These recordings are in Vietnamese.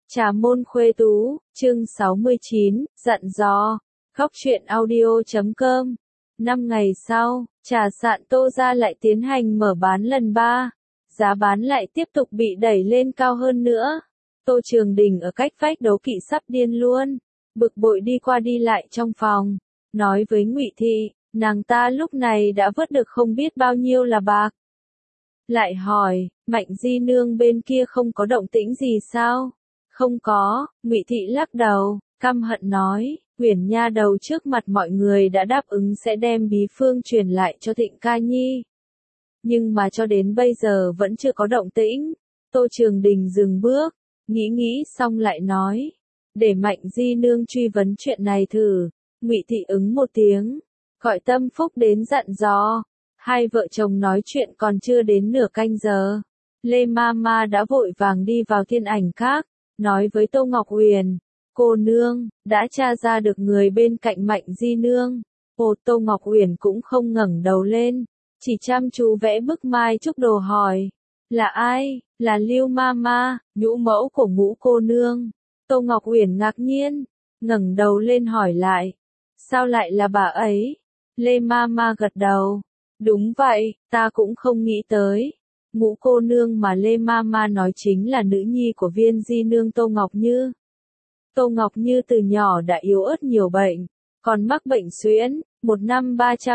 Trà môn khuê tú, chương 69, dặn dò. Góc truyện audio.com. 5 ngày sau, trà sạn Tô Gia lại tiến hành mở bán lần 3. Giá bán lại tiếp tục bị đẩy lên cao hơn nữa. Tô Trường Đình ở cách vách đấu kỵ sắp điên luôn. Bực bội đi qua đi lại trong phòng. Nói với Ngụy Thị, nàng ta lúc này đã vớt được không biết bao nhiêu là bạc. Lại hỏi, Mạnh Di Nương bên kia không có động tĩnh gì sao? Không có, Ngụy Thị lắc đầu, căm hận nói, Uyển nha đầu trước mặt mọi người đã đáp ứng sẽ đem bí phương truyền lại cho Thịnh Ca Nhi. Nhưng mà cho đến bây giờ vẫn chưa có động tĩnh. Tô Trường Đình dừng bước, nghĩ xong lại nói, để Mạnh Di Nương truy vấn chuyện này thử. Ngụy Thị ứng một tiếng, gọi Tâm Phúc đến dặn dò. Hai vợ chồng nói chuyện còn chưa đến nửa canh giờ. Lê Mama đã vội vàng đi vào thiên ảnh các, nói với Tô Ngọc Uyển, cô nương, đã tra ra được người bên cạnh Mạnh Di Nương. Ồ, Tô Ngọc Uyển cũng không ngẩng đầu lên, chỉ chăm chú vẽ bức mai trúc đồ hỏi, là ai? Là Lưu Mama, nhũ mẫu của Ngũ cô nương. Tô Ngọc Uyển ngạc nhiên, ngẩng đầu lên hỏi lại, sao lại là bà ấy? Lê Mama gật đầu, đúng vậy, ta cũng không nghĩ tới. Ngũ cô nương mà Lê Mama nói chính là nữ nhi của Viên Di Nương Tô Ngọc Như. Tô Ngọc Như từ nhỏ đã yếu ớt nhiều bệnh, còn mắc bệnh suyễn, một năm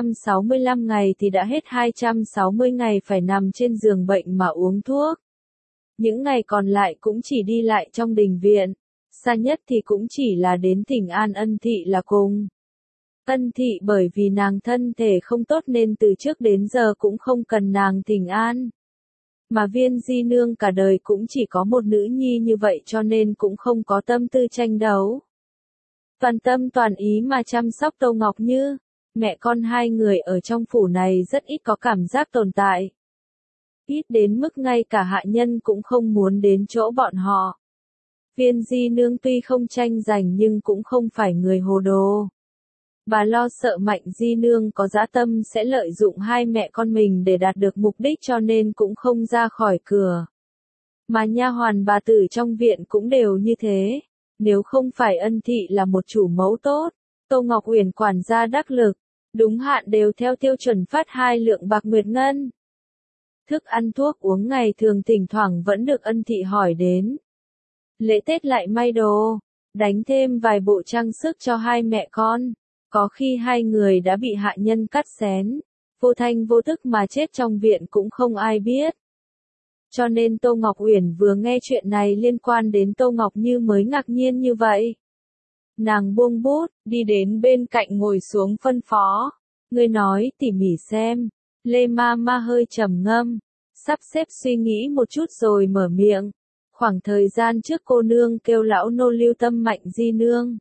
365 ngày thì đã hết 260 ngày phải nằm trên giường bệnh mà uống thuốc. Những ngày còn lại cũng chỉ đi lại trong đình viện, xa nhất thì cũng chỉ là đến thỉnh an Ân Thị là cùng. Ân Thị bởi vì nàng thân thể không tốt nên từ trước đến giờ cũng không cần nàng thỉnh an. Mà Viên Di Nương cả đời cũng chỉ có một nữ nhi như vậy cho nên cũng không có tâm tư tranh đấu. Toàn tâm toàn ý mà chăm sóc Tô Ngọc Như, mẹ con hai người ở trong phủ này rất ít có cảm giác tồn tại. Ít đến mức ngay cả hạ nhân cũng không muốn đến chỗ bọn họ. Viên Di Nương tuy không tranh giành nhưng cũng không phải người hồ đồ. Bà lo sợ Mạnh Di Nương có dã tâm sẽ lợi dụng hai mẹ con mình để đạt được mục đích cho nên cũng không ra khỏi cửa. Mà nha hoàn bà tử trong viện cũng đều như thế. Nếu không phải Ân Thị là một chủ mẫu tốt, Tô Ngọc Uyển quản gia đắc lực, đúng hạn đều theo tiêu chuẩn phát 2 lượng bạc nguyệt ngân. Thức ăn thuốc uống ngày thường thỉnh thoảng vẫn được Ân Thị hỏi đến. Lễ Tết lại may đồ, đánh thêm vài bộ trang sức cho hai mẹ con. Có khi hai người đã bị hạ nhân cắt xén, vô thanh vô tức mà chết trong viện cũng không ai biết. Cho nên Tô Ngọc Uyển vừa nghe chuyện này liên quan đến Tô Ngọc Như mới ngạc nhiên như vậy. Nàng buông bút, đi đến bên cạnh ngồi xuống phân phó. Ngươi nói tỉ mỉ xem. Lê Mama hơi trầm ngâm, sắp xếp suy nghĩ một chút rồi mở miệng. Khoảng thời gian trước cô nương kêu lão nô lưu tâm Mạnh Di Nương.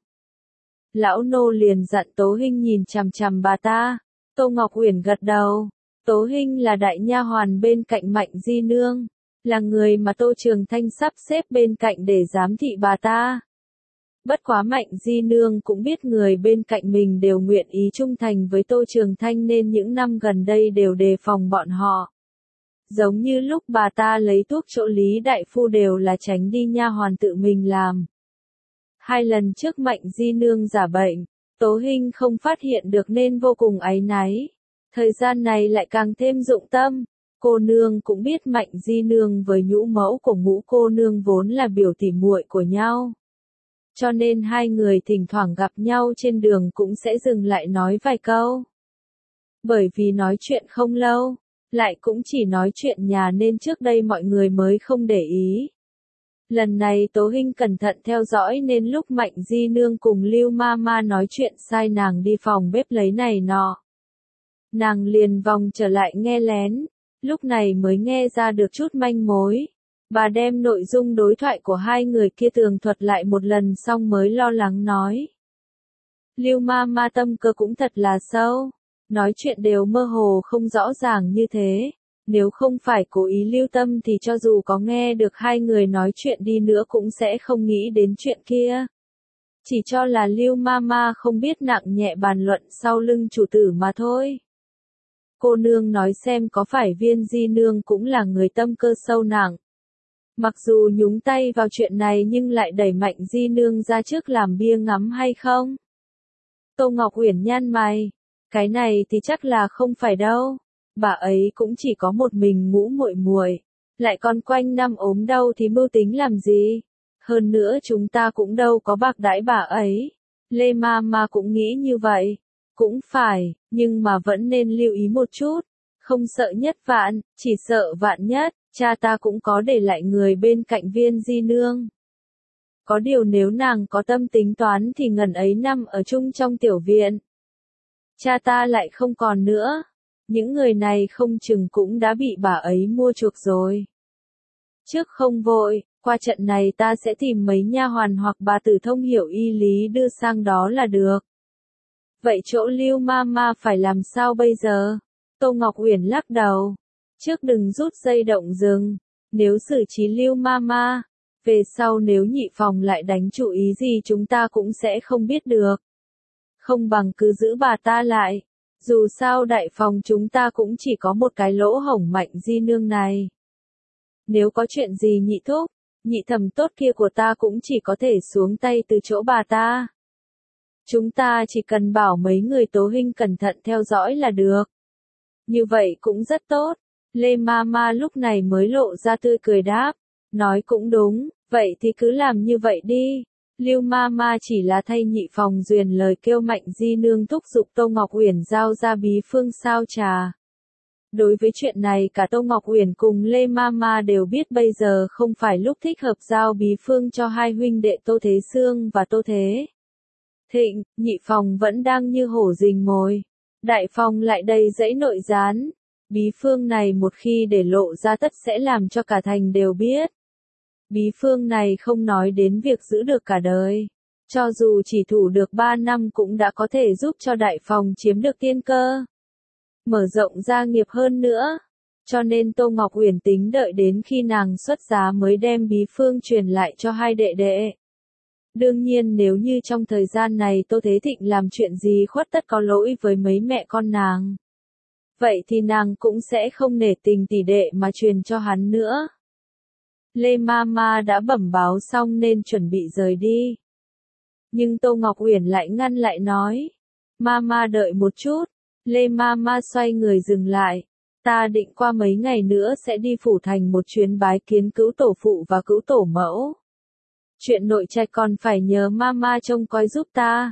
Lão nô liền dặn Tố Hinh nhìn chằm chằm bà ta. Tô Ngọc Uyển gật đầu. Tố Hinh là đại nha hoàn bên cạnh Mạnh Di Nương, là người mà Tô Trường Thanh sắp xếp bên cạnh để giám thị bà ta. Bất quá Mạnh Di Nương cũng biết người bên cạnh mình đều nguyện ý trung thành với Tô Trường Thanh nên những năm gần đây đều đề phòng bọn họ. Giống như lúc bà ta lấy thuốc chỗ Lý Đại Phu đều là tránh đi nha hoàn tự mình làm. 2 lần trước Mạnh Di Nương giả bệnh, Tố Hinh không phát hiện được nên vô cùng áy náy. Thời gian này lại càng thêm dụng tâm. Cô nương cũng biết Mạnh Di Nương với nhũ mẫu của Ngũ cô nương vốn là biểu tỉ muội của nhau. Cho nên hai người thỉnh thoảng gặp nhau trên đường cũng sẽ dừng lại nói vài câu. Bởi vì nói chuyện không lâu, lại cũng chỉ nói chuyện nhà nên trước đây mọi người mới không để ý. Lần này Tố Hinh cẩn thận theo dõi nên lúc Mạnh Di Nương cùng Lưu Mama nói chuyện sai nàng đi phòng bếp lấy này nọ. Nàng liền vòng trở lại nghe lén, lúc này mới nghe ra được chút manh mối. Bà đem nội dung đối thoại của hai người kia tường thuật lại một lần xong mới lo lắng nói. Lưu Mama tâm cơ cũng thật là sâu, nói chuyện đều mơ hồ không rõ ràng như thế. Nếu không phải cố ý lưu tâm thì cho dù có nghe được hai người nói chuyện đi nữa cũng sẽ không nghĩ đến chuyện kia. Chỉ cho là Lưu Mama không biết nặng nhẹ bàn luận sau lưng chủ tử mà thôi. Cô nương nói xem có phải Viên Di Nương cũng là người tâm cơ sâu nặng. Mặc dù nhúng tay vào chuyện này nhưng lại đẩy Mạnh Di Nương ra trước làm bia ngắm hay không? Tô Ngọc Uyển nhăn mày. Cái này thì chắc là không phải đâu. Bà ấy cũng chỉ có một mình Ngũ muội muội, lại còn quanh năm ốm đau thì mưu tính làm gì? Hơn nữa chúng ta cũng đâu có bạc đãi bà ấy. Lê Mama cũng nghĩ như vậy. Cũng phải, nhưng mà vẫn nên lưu ý một chút. Không sợ nhất vạn, chỉ sợ vạn nhất. Cha ta cũng có để lại người bên cạnh Viên Di Nương. Có điều nếu nàng có tâm tính toán thì ngần ấy năm ở chung trong tiểu viện. Cha ta lại không còn nữa. Những người này không chừng cũng đã bị bà ấy mua chuộc rồi. Trước không vội, qua trận này ta sẽ tìm mấy nha hoàn hoặc bà tử thông hiểu y lý đưa sang đó là được. Vậy chỗ Lưu Mama phải làm sao bây giờ? Tô Ngọc Uyển lắc đầu. Trước đừng rút dây động rừng. Nếu xử trí Lưu Mama, về sau nếu Nhị Phòng lại đánh chủ ý gì chúng ta cũng sẽ không biết được. Không bằng cứ giữ bà ta lại. Dù sao đại phòng chúng ta cũng chỉ có một cái lỗ hổng Mạnh Di Nương này. Nếu có chuyện gì Nhị thúc, Nhị thẩm tốt kia của ta cũng chỉ có thể xuống tay từ chỗ bà ta. Chúng ta chỉ cần bảo mấy người Tố Hinh cẩn thận theo dõi là được. Như vậy cũng rất tốt. Lê Mama lúc này mới lộ ra tươi cười đáp. Nói cũng đúng, vậy thì cứ làm như vậy đi. Lưu Mama chỉ là thay Nhị Phòng duyên lời kêu Mạnh Di Nương thúc giục Tô Ngọc Uyển giao ra bí phương sao trà. Đối với chuyện này cả Tô Ngọc Uyển cùng Lê Mama đều biết bây giờ không phải lúc thích hợp giao bí phương cho hai huynh đệ Tô Thế Sương và Tô Thế Thịnh. Nhị Phòng vẫn đang như hổ rình mồi. Đại Phòng lại đầy dẫy nội gián. Bí phương này một khi để lộ ra tất sẽ làm cho cả thành đều biết. Bí phương này không nói đến việc giữ được cả đời. Cho dù chỉ thủ được 3 năm cũng đã có thể giúp cho Đại Phòng chiếm được tiên cơ. Mở rộng gia nghiệp hơn nữa. Cho nên Tô Ngọc Uyển tính đợi đến khi nàng xuất giá mới đem bí phương truyền lại cho hai đệ đệ. Đương nhiên nếu như trong thời gian này Tô Thế Thịnh làm chuyện gì khuất tất có lỗi với mấy mẹ con nàng. Vậy thì nàng cũng sẽ không nể tình tỷ đệ mà truyền cho hắn nữa. Lê Mama đã bẩm báo xong nên chuẩn bị rời đi. Nhưng Tô Ngọc Uyển lại ngăn lại nói. Mama đợi một chút. Lê Mama xoay người dừng lại. Ta định qua mấy ngày nữa sẽ đi phủ thành một chuyến bái kiến cữu tổ phụ và cữu tổ mẫu. Chuyện nội trạch còn phải nhờ Mama trông coi giúp ta.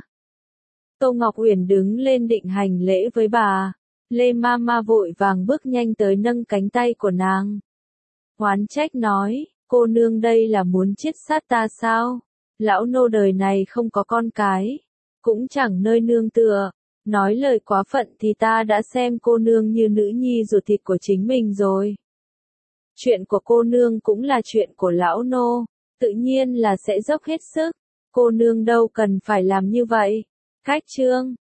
Tô Ngọc Uyển đứng lên định hành lễ với bà. Lê Mama vội vàng bước nhanh tới nâng cánh tay của nàng. Oán trách nói, cô nương đây là muốn chiết sát ta sao? Lão nô đời này không có con cái, cũng chẳng nơi nương tựa. Nói lời quá phận thì ta đã xem cô nương như nữ nhi ruột thịt của chính mình rồi. Chuyện của cô nương cũng là chuyện của lão nô, tự nhiên là sẽ dốc hết sức. Cô nương đâu cần phải làm như vậy. Khách trương.